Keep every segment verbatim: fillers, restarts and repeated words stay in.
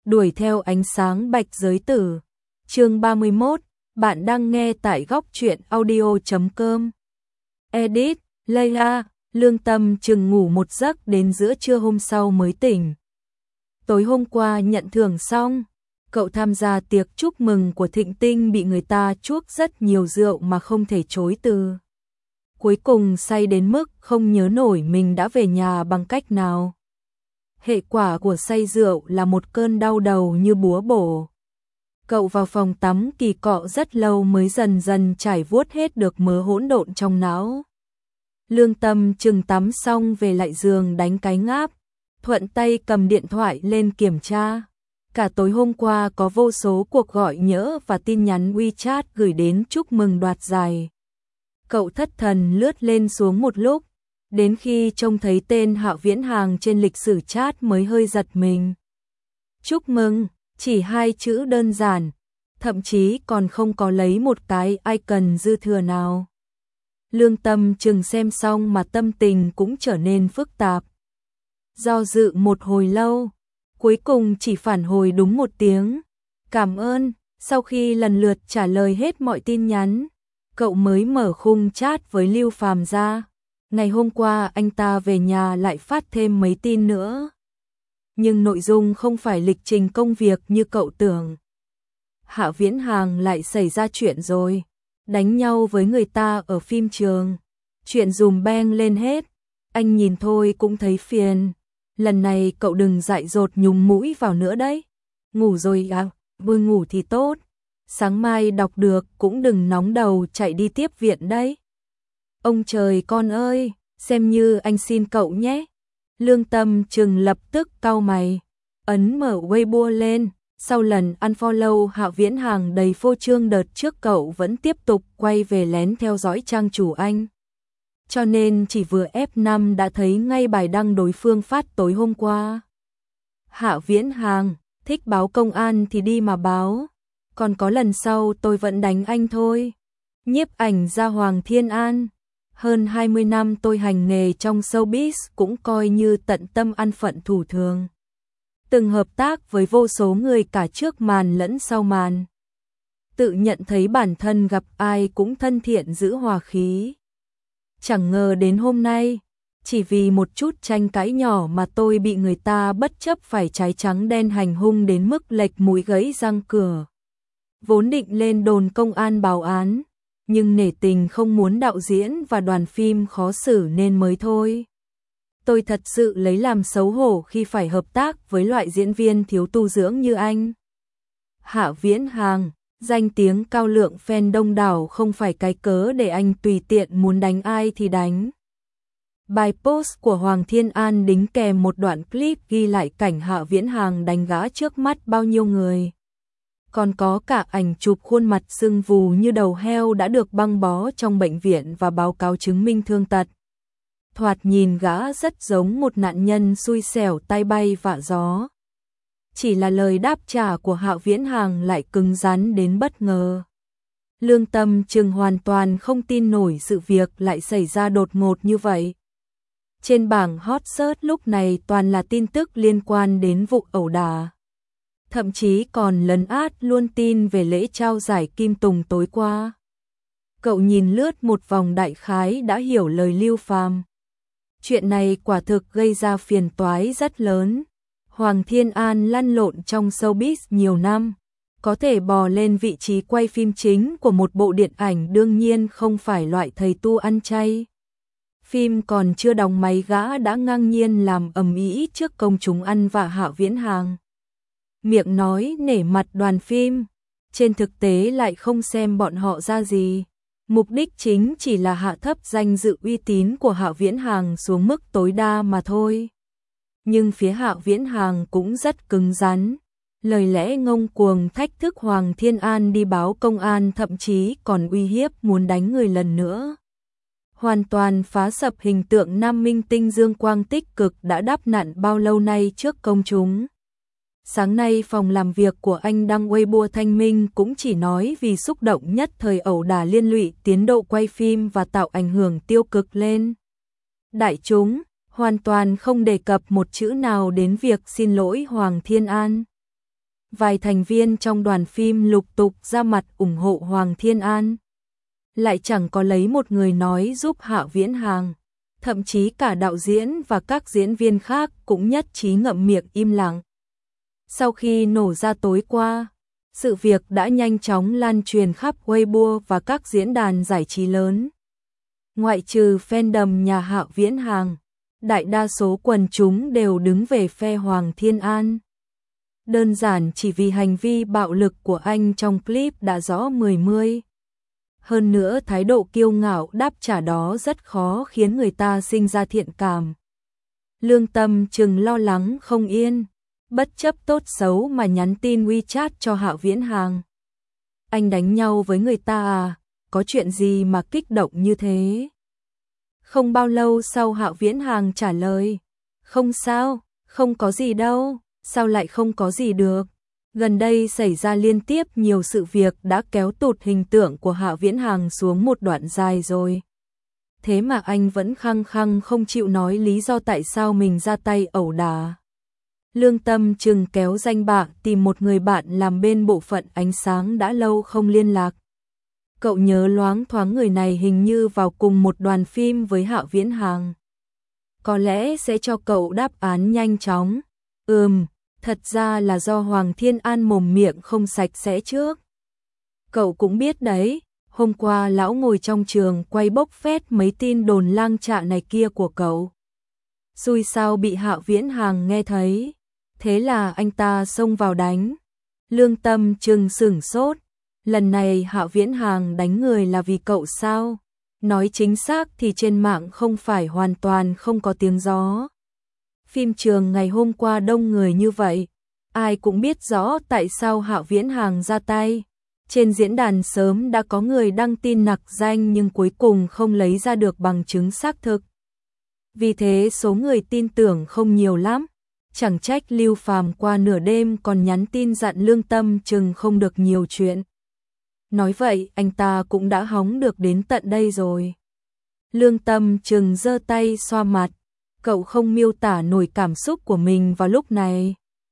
đuổi theo ánh sáng bạch giới tử. Chương ba mươi mốt, bạn đang nghe tại góc truyện audio chấm com. Edit, Leila, Lương Tâm chừng ngủ một giấc đến giữa trưa hôm sau mới tỉnh. Tối hôm qua nhận thưởng xong, cậu tham gia tiệc chúc mừng của Thịnh Tinh bị người ta chuốc rất nhiều rượu mà không thể chối từ. Cuối cùng say đến mức không nhớ nổi mình đã về nhà bằng cách nào. Hệ quả của say rượu là một cơn đau đầu như búa bổ. Cậu vào phòng tắm kỳ cọ rất lâu mới dần dần trải vuốt hết được mớ hỗn độn trong não. Lương Tâm chừng tắm xong về lại giường đánh cái ngáp, thuận tay cầm điện thoại lên kiểm tra. Cả tối hôm qua có vô số cuộc gọi nhỡ và tin nhắn WeChat gửi đến chúc mừng đoạt giải. Cậu thất thần lướt lên xuống một lúc, đến khi trông thấy tên Hạo Viễn Hàng trên lịch sử chat mới hơi giật mình. Chúc mừng, chỉ hai chữ đơn giản, thậm chí còn không có lấy một cái icon dư thừa nào. Lương Tâm chừng xem xong mà tâm tình cũng trở nên phức tạp. Do dự một hồi lâu, cuối cùng chỉ phản hồi đúng một tiếng. Cảm ơn, sau khi lần lượt trả lời hết mọi tin nhắn, cậu mới mở khung chat với Lưu Phàm ra. Ngày hôm qua anh ta về nhà lại phát thêm mấy tin nữa. Nhưng nội dung không phải lịch trình công việc như cậu tưởng. Hạo Viễn Hàng lại xảy ra chuyện rồi. Đánh nhau với người ta ở phim trường. Chuyện dùm beng lên hết. Anh nhìn thôi cũng thấy phiền. Lần này cậu đừng dại dột nhúng mũi vào nữa đấy. Ngủ rồi à? Vừa ngủ thì tốt. Sáng mai đọc được cũng đừng nóng đầu chạy đi tiếp viện đấy. Ông trời con ơi, xem như anh xin cậu nhé. Lương Tâm chừng lập tức cau mày, ấn mở Weibo lên. Sau lần unfollow Hạo Viễn Hàng đầy phô trương đợt trước, cậu vẫn tiếp tục quay về lén theo dõi trang chủ anh. Cho nên chỉ vừa ép năm đã thấy ngay bài đăng đối phương phát tối hôm qua. Hạo Viễn Hàng, thích báo công an thì đi mà báo. Còn có lần sau tôi vẫn đánh anh thôi. Nhiếp ảnh gia Hoàng Thiên An. Hơn hai mươi năm tôi hành nghề trong showbiz cũng coi như tận tâm ăn phận thủ thường. Từng hợp tác với vô số người cả trước màn lẫn sau màn. Tự nhận thấy bản thân gặp ai cũng thân thiện giữ hòa khí. Chẳng ngờ đến hôm nay, chỉ vì một chút tranh cãi nhỏ mà tôi bị người ta bất chấp phải trái trắng đen hành hung đến mức lệch mũi gãy răng cửa. Vốn định lên đồn công an báo án, nhưng nể tình không muốn đạo diễn và đoàn phim khó xử nên mới thôi. Tôi thật sự lấy làm xấu hổ khi phải hợp tác với loại diễn viên thiếu tu dưỡng như anh. Hạo Viễn Hàng, danh tiếng cao lượng fan đông đảo không phải cái cớ để anh tùy tiện muốn đánh ai thì đánh. Bài post của Hoàng Thiên An đính kèm một đoạn clip ghi lại cảnh Hạo Viễn Hàng đánh gã trước mắt bao nhiêu người. Còn có cả ảnh chụp khuôn mặt sưng vù như đầu heo đã được băng bó trong bệnh viện và báo cáo chứng minh thương tật. Thoạt nhìn gã rất giống một nạn nhân xui xẻo tay bay vạ gió. Chỉ là lời đáp trả của Hạo Viễn Hàng lại cứng rắn đến bất ngờ. Lương Tâm chừng hoàn toàn không tin nổi sự việc lại xảy ra đột ngột như vậy. Trên bảng hot search lúc này toàn là tin tức liên quan đến vụ ẩu đả. Thậm chí còn lấn át luôn tin về lễ trao giải Kim Tùng tối qua. Cậu nhìn lướt một vòng đại khái đã hiểu lời Lưu Phàm. Chuyện này quả thực gây ra phiền toái rất lớn. Hoàng Thiên An lăn lộn trong showbiz nhiều năm, có thể bò lên vị trí quay phim chính của một bộ điện ảnh đương nhiên không phải loại thầy tu ăn chay. Phim còn chưa đóng máy gã đã ngang nhiên làm ầm ĩ trước công chúng ăn vạ Hạo Viễn Hàng. Miệng nói nể mặt đoàn phim, trên thực tế lại không xem bọn họ ra gì. Mục đích chính chỉ là hạ thấp danh dự uy tín của Hạo Viễn Hàng xuống mức tối đa mà thôi. Nhưng phía Hạo Viễn Hàng cũng rất cứng rắn. Lời lẽ ngông cuồng thách thức Hoàng Thiên An đi báo công an, thậm chí còn uy hiếp muốn đánh người lần nữa. Hoàn toàn phá sập hình tượng nam minh tinh dương quang tích cực đã đắp nặn bao lâu nay trước công chúng. Sáng nay phòng làm việc của anh đăng Weibo thanh minh cũng chỉ nói vì xúc động nhất thời ẩu đả liên lụy tiến độ quay phim và tạo ảnh hưởng tiêu cực lên đại chúng, hoàn toàn không đề cập một chữ nào đến việc xin lỗi Hoàng Thiên An. vài thành viên trong đoàn phim lục tục ra mặt ủng hộ Hoàng Thiên An. Lại chẳng có lấy một người nói giúp Hạ Viễn Hàng, thậm chí cả đạo diễn và các diễn viên khác cũng nhất trí ngậm miệng im lặng. Sau khi nổ ra tối qua, sự việc đã nhanh chóng lan truyền khắp Weibo và các diễn đàn giải trí lớn. Ngoại trừ fandom nhà Hạ Viễn Hàng, đại đa số quần chúng đều đứng về phe Hoàng Thiên An. Đơn giản chỉ vì hành vi bạo lực của anh trong clip đã rõ mười mươi. Hơn nữa thái độ kiêu ngạo đáp trả đó rất khó khiến người ta sinh ra thiện cảm. Lương Tâm chừng lo lắng không yên, bất chấp tốt xấu mà nhắn tin WeChat cho Hạ Viễn Hàng. Anh đánh nhau với người ta à? Có chuyện gì mà kích động như thế? Không bao lâu sau Hạ Viễn Hàng trả lời, không sao, không có gì đâu, sao lại không có gì được. Gần đây xảy ra liên tiếp nhiều sự việc đã kéo tụt hình tượng của Hạ Viễn Hàng xuống một đoạn dài rồi. Thế mà anh vẫn khăng khăng không chịu nói lý do tại sao mình ra tay ẩu đả. Lương Tâm chừng kéo danh bạ tìm một người bạn làm bên bộ phận ánh sáng đã lâu không liên lạc. Cậu nhớ loáng thoáng người này hình như vào cùng một đoàn phim với Hạ Viễn Hàng. Có lẽ sẽ cho cậu đáp án nhanh chóng. Ừm, thật ra là do Hoàng Thiên An mồm miệng không sạch sẽ trước. Cậu cũng biết đấy, hôm qua lão ngồi trong trường quay bốc phét mấy tin đồn lang trạ này kia của cậu. Xui sao bị Hạ Viễn Hàng nghe thấy, thế là anh ta xông vào đánh. Lương Tâm chừng sửng sốt, lần này Hạ Viễn Hàng đánh người là vì cậu sao? Nói chính xác thì trên mạng không phải hoàn toàn không có tiếng gió. Phim trường ngày hôm qua đông người như vậy, ai cũng biết rõ tại sao Hạ Viễn Hàng ra tay. Trên diễn đàn sớm đã có người đăng tin nặc danh nhưng cuối cùng không lấy ra được bằng chứng xác thực. Vì thế số người tin tưởng không nhiều lắm. Chẳng trách Lưu Phàm qua nửa đêm còn nhắn tin dặn Lương Tâm chừng không được nhiều chuyện. Nói vậy anh ta cũng đã hóng được đến tận đây rồi. Lương Tâm chừng giơ tay xoa mặt. Cậu không miêu tả nổi cảm xúc của mình vào lúc này.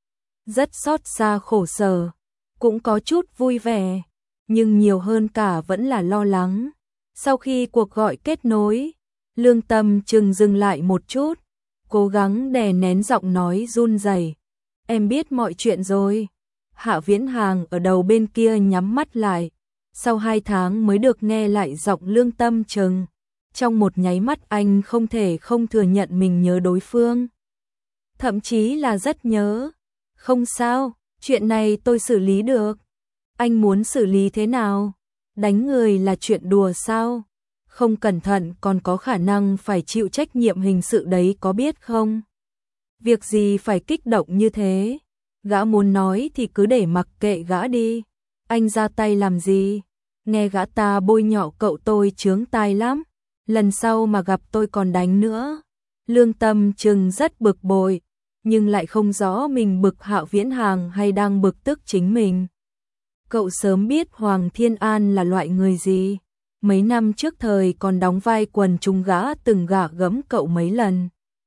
Rất xót xa khổ sở, cũng có chút vui vẻ, nhưng nhiều hơn cả vẫn là lo lắng. Sau khi cuộc gọi kết nối, Lương Tâm chừng dừng lại một chút, cố gắng đè nén giọng nói run rẩy. Em biết mọi chuyện rồi. Hạ Viễn Hàng ở đầu bên kia nhắm mắt lại, sau hai tháng mới được nghe lại giọng Lương Tâm chừng. Trong một nháy mắt anh không thể không thừa nhận mình nhớ đối phương. Thậm chí là rất nhớ. Không sao, chuyện này tôi xử lý được. Anh muốn xử lý thế nào? Đánh người là chuyện đùa sao? Không cẩn thận còn có khả năng phải chịu trách nhiệm hình sự đấy có biết không? Việc gì phải kích động như thế? Gã muốn nói thì cứ để mặc kệ gã đi. Anh ra tay làm gì? Nghe gã ta bôi nhọ cậu tôi chướng tai lắm. Lần sau mà gặp tôi còn đánh nữa. Lương Tâm chừng rất bực bội, nhưng lại không rõ mình bực Hạ Viễn Hàng hay đang bực tức chính mình. Cậu sớm biết Hoàng Thiên An là loại người gì. Mấy năm trước thời còn đóng vai quần chúng gã từng gạ gẫm cậu mấy lần.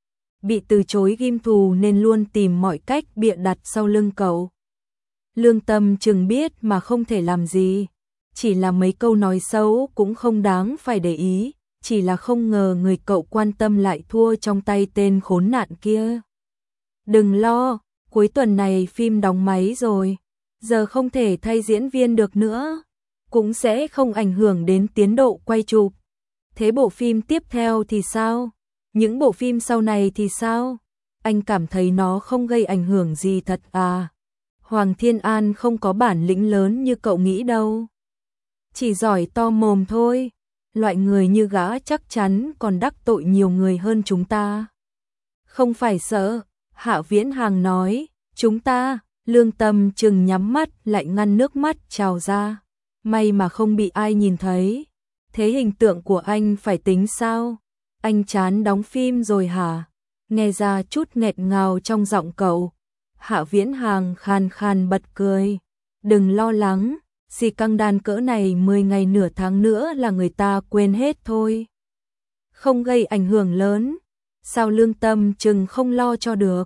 Bị từ chối ghim thù nên luôn tìm mọi cách bịa đặt sau lưng cậu. Lương Tâm chừng biết mà không thể làm gì. Chỉ là mấy câu nói xấu cũng không đáng phải để ý. Chỉ là không ngờ người cậu quan tâm lại thua trong tay tên khốn nạn kia. Đừng lo, cuối tuần này phim đóng máy rồi. Giờ không thể thay diễn viên được nữa. Cũng sẽ không ảnh hưởng đến tiến độ quay chụp. Thế bộ phim tiếp theo thì sao? Những bộ phim sau này thì sao? Anh cảm thấy nó không gây ảnh hưởng gì thật à? Hoàng Thiên An không có bản lĩnh lớn như cậu nghĩ đâu. Chỉ giỏi to mồm thôi. Loại người như gã chắc chắn còn đắc tội nhiều người hơn chúng ta. Không phải sợ, Hạ Viễn Hàng nói, chúng ta. Lương Tâm chừng nhắm mắt lại ngăn nước mắt trào ra. May mà không bị ai nhìn thấy. Thế hình tượng của anh phải tính sao? Anh chán đóng phim rồi hả? Nghe ra chút nghẹt ngào trong giọng cậu. Hạ Viễn Hàng khan khan bật cười. Đừng lo lắng, xì căng đan cỡ này mười ngày nửa tháng nữa là người ta quên hết thôi. Không gây ảnh hưởng lớn. Sao Lương Tâm chừng không lo cho được?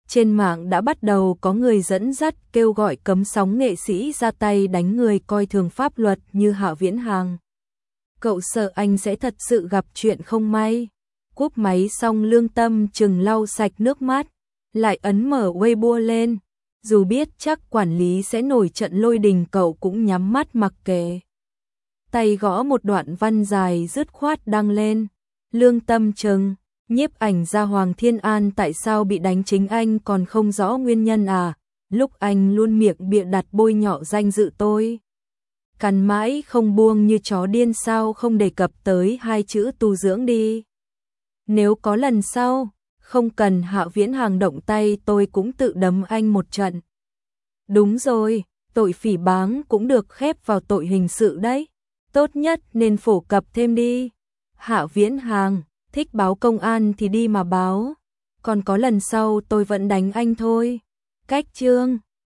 trên mạng đã bắt đầu có người dẫn dắt kêu gọi cấm sóng nghệ sĩ ra tay đánh người coi thường pháp luật như Hạ Viễn Hàng. Cậu sợ anh sẽ thật sự gặp chuyện không may. Cúp máy xong Lương Tâm chừng lau sạch nước mắt, lại ấn mở Weibo lên. Dù biết chắc quản lý sẽ nổi trận lôi đình cậu cũng nhắm mắt mặc kệ. Tay gõ một đoạn văn dài dứt khoát đăng lên. Lương Tâm chừng, nhiếp ảnh gia Hoàng Thiên An tại sao bị đánh chính anh còn không rõ nguyên nhân à? Lúc anh luôn miệng bịa đặt bôi nhọ danh dự tôi. Cằn mãi không buông như chó điên sao không đề cập tới hai chữ tu dưỡng đi. Nếu có lần sau, không cần Hạ Viễn Hàng động tay tôi cũng tự đấm anh một trận. Đúng rồi, tội phỉ báng cũng được khép vào tội hình sự đấy. Tốt nhất nên phổ cập thêm đi. Hạ Viễn Hàng, thích báo công an thì đi mà báo. Còn có lần sau tôi vẫn đánh anh thôi. Cách chương